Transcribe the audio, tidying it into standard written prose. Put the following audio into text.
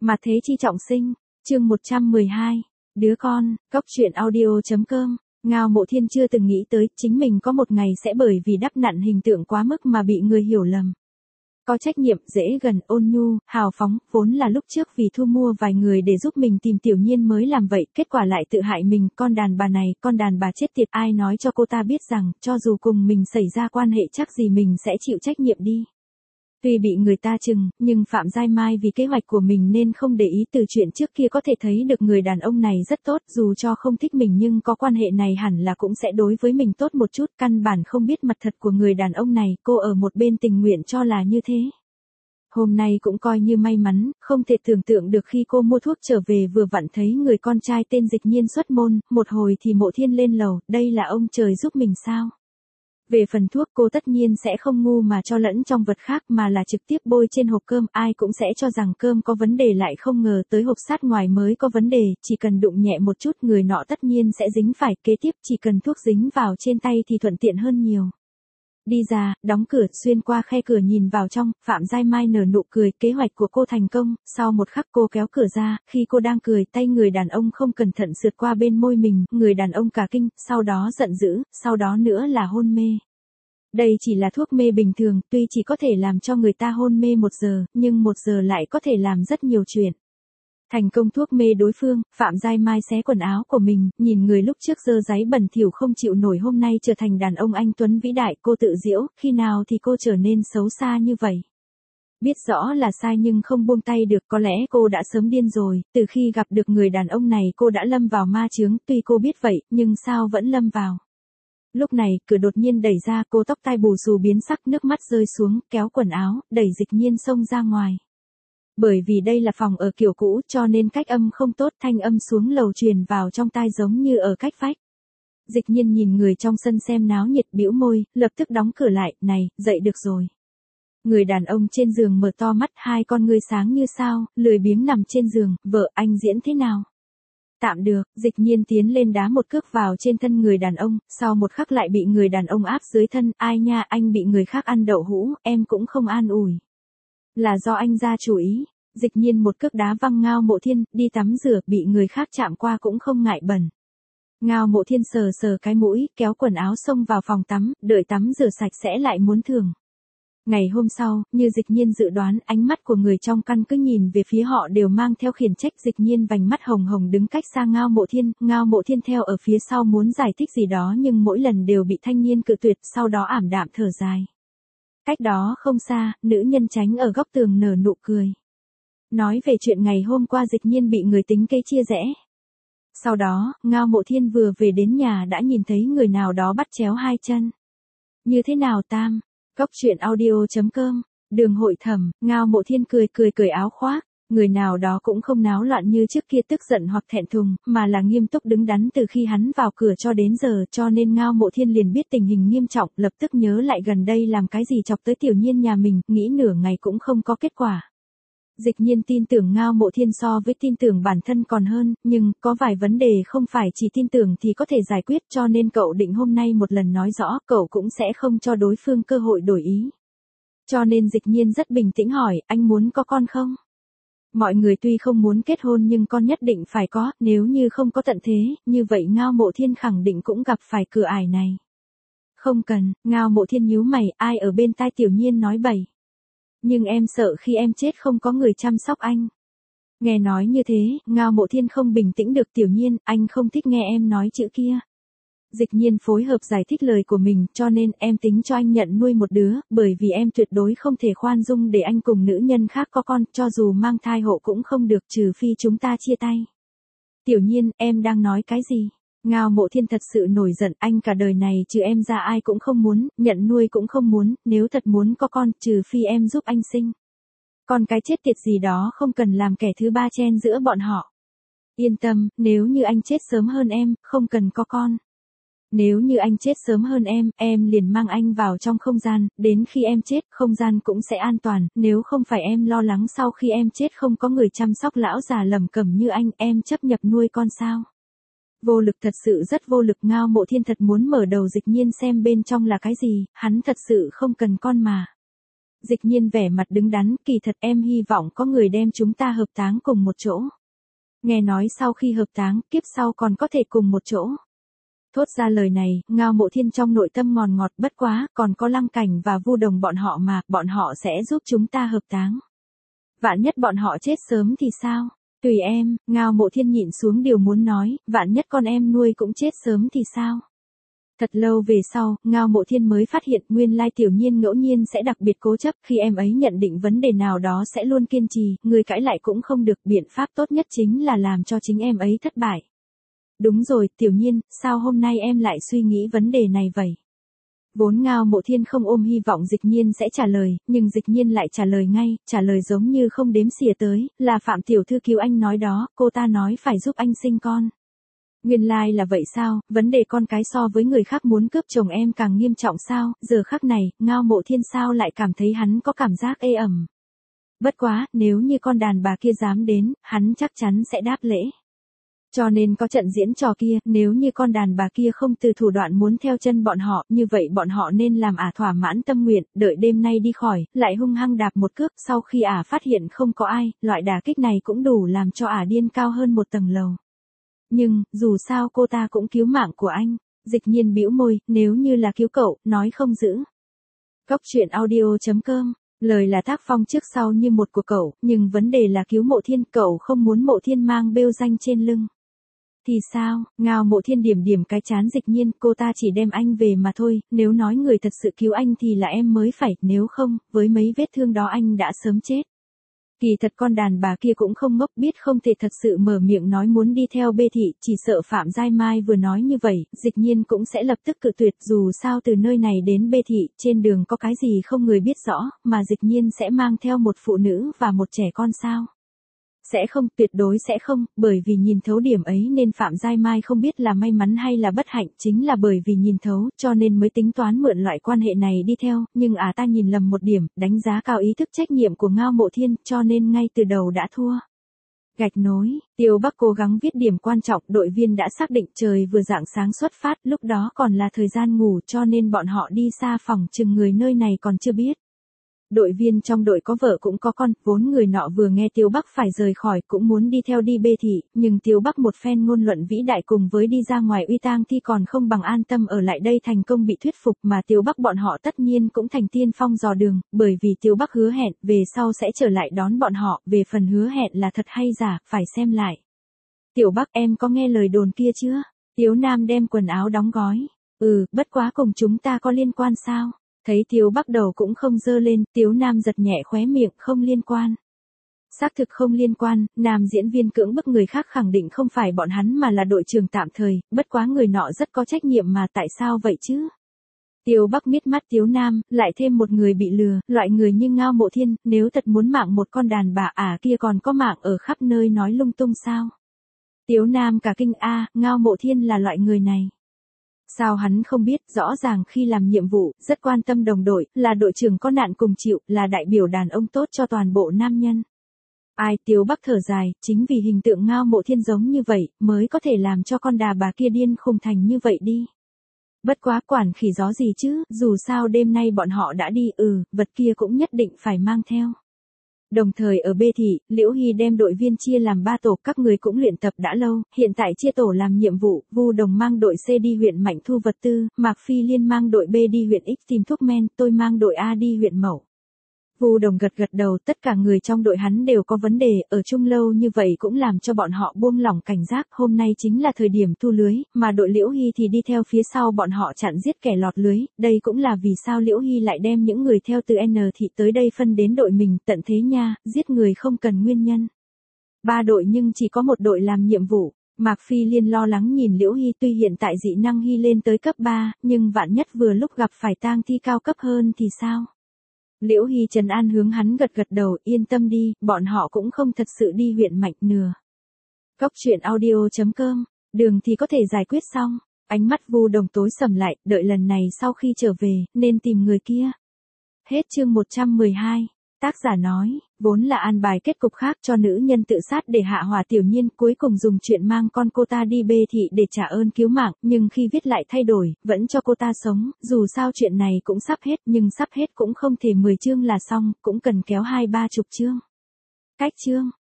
Mà thế chi trọng sinh, chương 112, đứa con, cóc truyện audio.com. Ngao Mộ Thiên chưa từng nghĩ tới chính mình có một ngày sẽ bởi vì đắp nặn hình tượng quá mức mà bị người hiểu lầm. Có trách nhiệm, dễ gần, ôn nhu, hào phóng, vốn là lúc trước vì thu mua vài người để giúp mình tìm Tiểu Nhiên mới làm vậy, kết quả lại tự hại mình, con đàn bà này, con đàn bà chết tiệt, ai nói cho cô ta biết rằng, cho dù cùng mình xảy ra quan hệ chắc gì mình sẽ chịu trách nhiệm đi. Tuy bị người ta chừng, nhưng Phạm Giai Mai vì kế hoạch của mình nên không để ý từ chuyện trước kia có thể thấy được người đàn ông này rất tốt, dù cho không thích mình nhưng có quan hệ này hẳn là cũng sẽ đối với mình tốt một chút, căn bản không biết mặt thật của người đàn ông này, cô ở một bên tình nguyện cho là như thế. Hôm nay cũng coi như may mắn, không thể tưởng tượng được khi cô mua thuốc trở về vừa vặn thấy người con trai tên Dịch Nhiên xuất môn, một hồi thì Mộ Thiên lên lầu, đây là ông trời giúp mình sao? Về phần thuốc cô tất nhiên sẽ không ngu mà cho lẫn trong vật khác mà là trực tiếp bôi trên hộp cơm, ai cũng sẽ cho rằng cơm có vấn đề lại không ngờ tới hộp sát ngoài mới có vấn đề, chỉ cần đụng nhẹ một chút người nọ tất nhiên sẽ dính phải, kế tiếp chỉ cần thuốc dính vào trên tay thì thuận tiện hơn nhiều. Đi ra, đóng cửa, xuyên qua khe cửa nhìn vào trong, Phạm Giai Mai nở nụ cười, kế hoạch của cô thành công, sau một khắc cô kéo cửa ra, khi cô đang cười, tay người đàn ông không cẩn thận sượt qua bên môi mình, người đàn ông cả kinh, sau đó giận dữ, sau đó nữa là hôn mê. Đây chỉ là thuốc mê bình thường, tuy chỉ có thể làm cho người ta hôn mê 1 giờ, nhưng 1 giờ lại có thể làm rất nhiều chuyện. Thành công thuốc mê đối phương, Phạm Giai Mai xé quần áo của mình, nhìn người lúc trước dơ dáy bẩn thỉu không chịu nổi hôm nay trở thành đàn ông anh tuấn vĩ đại, cô tự giễu, khi nào thì cô trở nên xấu xa như vậy. Biết rõ là sai nhưng không buông tay được, có lẽ cô đã sớm điên rồi, từ khi gặp được người đàn ông này cô đã lâm vào ma chướng, tuy cô biết vậy, nhưng sao vẫn lâm vào. Lúc này, cửa đột nhiên đẩy ra, cô tóc tai bù xù biến sắc, nước mắt rơi xuống, kéo quần áo, đẩy Dịch Nhiên xông ra ngoài. Bởi vì đây là phòng ở kiểu cũ cho nên cách âm không tốt, thanh âm xuống lầu truyền vào trong tai giống như ở cách vách. Dịch Nhiên nhìn người trong sân xem náo nhiệt, bĩu môi, lập tức đóng cửa lại, này, dậy được rồi. Người đàn ông trên giường mở to mắt, hai con ngươi sáng như sao, lười biếng nằm trên giường, vợ anh diễn thế nào? Tạm được, Dịch Nhiên tiến lên đá một cước vào trên thân người đàn ông, sau một khắc lại bị người đàn ông áp dưới thân, ai nha, anh bị người khác ăn đậu hũ, em cũng không an ủi. Là do anh ra chủ ý. Dịch Nhiên một cước đá văng Ngao Mộ Thiên, đi tắm rửa, bị người khác chạm qua cũng không ngại bẩn. Ngao Mộ Thiên sờ sờ cái mũi, kéo quần áo xông vào phòng tắm, đợi tắm rửa sạch sẽ lại muốn thưởng. Ngày hôm sau, như Dịch Nhiên dự đoán, ánh mắt của người trong căn cứ nhìn về phía họ đều mang theo khiển trách. Dịch Nhiên vành mắt hồng hồng đứng cách xa Ngao Mộ Thiên theo ở phía sau muốn giải thích gì đó nhưng mỗi lần đều bị thanh niên cự tuyệt, sau đó ảm đạm thở dài. Cách đó không xa, nữ nhân tránh ở góc tường nở nụ cười. Nói về chuyện ngày hôm qua Dịch Nhiên bị người tính kế chia rẽ. Sau đó, Ngao Mộ Thiên vừa về đến nhà đã nhìn thấy người nào đó bắt chéo hai chân. Như thế nào Tam? Cóc truyện audio.com. Đường Hội Thẩm, Ngao Mộ Thiên cười áo khoác. Người nào đó cũng không náo loạn như trước kia tức giận hoặc thẹn thùng, mà là nghiêm túc đứng đắn từ khi hắn vào cửa cho đến giờ, cho nên Ngao Mộ Thiên liền biết tình hình nghiêm trọng, lập tức nhớ lại gần đây làm cái gì chọc tới Tiểu Nhiên nhà mình, nghĩ nửa ngày cũng không có kết quả. Dịch Nhiên tin tưởng Ngao Mộ Thiên so với tin tưởng bản thân còn hơn, nhưng có vài vấn đề không phải chỉ tin tưởng thì có thể giải quyết, cho nên cậu định hôm nay một lần nói rõ, cậu cũng sẽ không cho đối phương cơ hội đổi ý. Cho nên Dịch Nhiên rất bình tĩnh hỏi, anh muốn có con không? Mọi người tuy không muốn kết hôn nhưng con nhất định phải có, nếu như không có tận thế, như vậy Ngao Mộ Thiên khẳng định cũng gặp phải cửa ải này. Không cần, Ngao Mộ Thiên nhíu mày, ai ở bên tai Tiểu Nhiên nói bậy. Nhưng em sợ khi em chết không có người chăm sóc anh. Nghe nói như thế, Ngao Mộ Thiên không bình tĩnh được. Tiểu Nhiên, anh không thích nghe em nói chữ kia. Dịch Nhiên phối hợp giải thích lời của mình, cho nên em tính cho anh nhận nuôi một đứa, bởi vì em tuyệt đối không thể khoan dung để anh cùng nữ nhân khác có con, cho dù mang thai hộ cũng không được, trừ phi chúng ta chia tay. Tiểu Nhiên, em đang nói cái gì? Ngao Mộ Thiên thật sự nổi giận, anh cả đời này trừ em ra ai cũng không muốn, nhận nuôi cũng không muốn, nếu thật muốn có con, trừ phi em giúp anh sinh. Còn cái chết tiệt gì đó không cần làm kẻ thứ ba chen giữa bọn họ. Yên tâm, nếu như anh chết sớm hơn em, không cần có con. Nếu như anh chết sớm hơn em liền mang anh vào trong không gian, đến khi em chết, không gian cũng sẽ an toàn, nếu không phải em lo lắng sau khi em chết không có người chăm sóc lão già lẩm cẩm như anh, em chấp nhận nuôi con sao? Vô lực, thật sự rất vô lực. Ngao Mộ Thiên thật muốn mở đầu Dịch Nhiên xem bên trong là cái gì, hắn thật sự không cần con mà. Dịch Nhiên vẻ mặt đứng đắn, kỳ thật em hy vọng có người đem chúng ta hợp táng cùng một chỗ. Nghe nói sau khi hợp táng, kiếp sau còn có thể cùng một chỗ. Thốt ra lời này, Ngao Mộ Thiên trong nội tâm ngọt ngọt, bất quá, còn có Lăng Cảnh và Vu Đồng bọn họ mà, bọn họ sẽ giúp chúng ta hợp táng. Vạn nhất bọn họ chết sớm thì sao? Tùy em, Ngao Mộ Thiên nhịn xuống điều muốn nói, vạn nhất con em nuôi cũng chết sớm thì sao? Thật lâu về sau, Ngao Mộ Thiên mới phát hiện nguyên lai Tiểu Nhiên ngẫu nhiên sẽ đặc biệt cố chấp, khi em ấy nhận định vấn đề nào đó sẽ luôn kiên trì, người cãi lại cũng không được, biện pháp tốt nhất chính là làm cho chính em ấy thất bại. Đúng rồi, Tiểu Nhiên, sao hôm nay em lại suy nghĩ vấn đề này vậy? Vốn Ngao Mộ Thiên không ôm hy vọng Dịch Nhiên sẽ trả lời, nhưng Dịch Nhiên lại trả lời ngay, trả lời giống như không đếm xỉa tới, là Phạm tiểu thư cứu anh nói đó, cô ta nói phải giúp anh sinh con. Nguyên lai là vậy sao, vấn đề con cái so với người khác muốn cướp chồng em càng nghiêm trọng sao, giờ khắc này, Ngao Mộ Thiên sao lại cảm thấy hắn có cảm giác ê ẩm. Bất quá, nếu như con đàn bà kia dám đến, hắn chắc chắn sẽ đáp lễ. Cho nên có trận diễn trò kia, nếu như con đàn bà kia không từ thủ đoạn muốn theo chân bọn họ, như vậy bọn họ nên làm thỏa mãn tâm nguyện, đợi đêm nay đi khỏi, lại hung hăng đạp một cước, sau khi phát hiện không có ai, loại đả kích này cũng đủ làm cho điên cao hơn một tầng lầu. Nhưng, dù sao cô ta cũng cứu mạng của anh. Dịch Nhiên bĩu môi, nếu như là cứu cậu, nói không giữ. Cóc truyện audio.com, lời là tác phong trước sau như một của cậu, nhưng vấn đề là cứu Mộ Thiên, cậu không muốn Mộ Thiên mang bêu danh trên lưng. Thì sao, Ngao Mộ Thiên điểm điểm cái chán Dịch Nhiên, cô ta chỉ đem anh về mà thôi, nếu nói người thật sự cứu anh thì là em mới phải, nếu không, với mấy vết thương đó anh đã sớm chết. Kỳ thật con đàn bà kia cũng không ngốc, biết không thể thật sự mở miệng nói muốn đi theo Bê Thị, chỉ sợ Phạm Giai Mai vừa nói như vậy, Dịch Nhiên cũng sẽ lập tức cự tuyệt, dù sao từ nơi này đến Bê Thị, trên đường có cái gì không người biết rõ, mà Dịch Nhiên sẽ mang theo một phụ nữ và một trẻ con sao? Sẽ không, tuyệt đối sẽ không, bởi vì nhìn thấu điểm ấy nên Phạm Giai Mai không biết là may mắn hay là bất hạnh, chính là bởi vì nhìn thấu, cho nên mới tính toán mượn loại quan hệ này đi theo, nhưng ta nhìn lầm một điểm, đánh giá cao ý thức trách nhiệm của Ngao Mộ Thiên, cho nên ngay từ đầu đã thua. Gạch nối, Tiêu Bắc cố gắng viết điểm quan trọng, đội viên đã xác định trời vừa rạng sáng xuất phát, lúc đó còn là thời gian ngủ cho nên bọn họ đi xa phòng chừng người nơi này còn chưa biết. Đội viên trong đội có vợ cũng có con, vốn người nọ vừa nghe Tiêu Bắc phải rời khỏi cũng muốn đi theo đi Bê Thị, nhưng Tiêu Bắc một phen ngôn luận vĩ đại cùng với đi ra ngoài uy tang thì còn không bằng an tâm ở lại đây thành công bị thuyết phục, mà Tiêu Bắc bọn họ tất nhiên cũng thành tiên phong dò đường, bởi vì Tiêu Bắc hứa hẹn về sau sẽ trở lại đón bọn họ, về phần hứa hẹn là thật hay giả, phải xem lại. Tiểu Bắc, em có nghe lời đồn kia chưa? Tiếu Nam đem quần áo đóng gói. Bất quá cùng chúng ta có liên quan sao? Thấy Tiếu Bắc đầu cũng không dơ lên, Tiếu Nam giật nhẹ khóe miệng, không liên quan. Xác thực không liên quan, nam diễn viên cưỡng bức người khác khẳng định không phải bọn hắn mà là đội trưởng tạm thời, bất quá người nọ rất có trách nhiệm mà, tại sao vậy chứ? Tiêu Bắc miết mắt Tiếu Nam, lại thêm một người bị lừa, loại người như Ngao Mộ Thiên, nếu thật muốn mạng một con đàn bà kia còn có mạng ở khắp nơi nói lung tung sao? Tiếu Nam cả kinh, Ngao Mộ Thiên là loại người này. Sao hắn không biết, rõ ràng khi làm nhiệm vụ, rất quan tâm đồng đội, là đội trưởng có nạn cùng chịu, là đại biểu đàn ông tốt cho toàn bộ nam nhân. Tiếu Bắc thở dài, chính vì hình tượng Ngao Mộ Thiên giống như vậy, mới có thể làm cho con đà bà kia điên khùng thành như vậy đi. Bất quá quản khỉ gió gì chứ, dù sao đêm nay bọn họ đã đi, vật kia cũng nhất định phải mang theo. Đồng thời ở Bê Thị, Liễu Hy đem đội viên chia làm 3 tổ, các người cũng luyện tập đã lâu, hiện tại chia tổ làm nhiệm vụ, Vu Đồng mang đội C đi huyện Mạnh thu vật tư, Mạc Phi Liên mang đội B đi huyện X tìm thuốc men, tôi mang đội A đi huyện Mậu. Vu Đồng gật gật đầu, tất cả người trong đội hắn đều có vấn đề, ở chung lâu như vậy cũng làm cho bọn họ buông lỏng cảnh giác, hôm nay chính là thời điểm thu lưới, mà đội Liễu Hy thì đi theo phía sau bọn họ chặn giết kẻ lọt lưới, đây cũng là vì sao Liễu Hy lại đem những người theo từ N thị tới đây phân đến đội mình, tận thế nha, giết người không cần nguyên nhân. 3 đội nhưng chỉ có một đội làm nhiệm vụ. Mạc Phi Liên lo lắng nhìn Liễu Hy, tuy hiện tại dị năng Hy lên tới cấp 3, nhưng vạn nhất vừa lúc gặp phải tang thi cao cấp hơn thì sao? Liễu Hy trấn an hướng hắn gật gật đầu, yên tâm đi, bọn họ cũng không thật sự đi huyện Mạnh nừa. Cóc truyện audio.com, đường thì có thể giải quyết xong. Ánh mắt Vu Đồng tối sầm lại, đợi lần này sau khi trở về, nên tìm người kia. Hết chương 112. Tác giả nói, vốn là an bài kết cục khác cho nữ nhân tự sát để hạ hỏa Tiểu Nhiên, cuối cùng dùng chuyện mang con cô ta đi bê thị để trả ơn cứu mạng, nhưng khi viết lại thay đổi, vẫn cho cô ta sống, dù sao chuyện này cũng sắp hết, nhưng sắp hết cũng không thể 10 chương là xong, cũng cần kéo 20-30 chương. Cách chương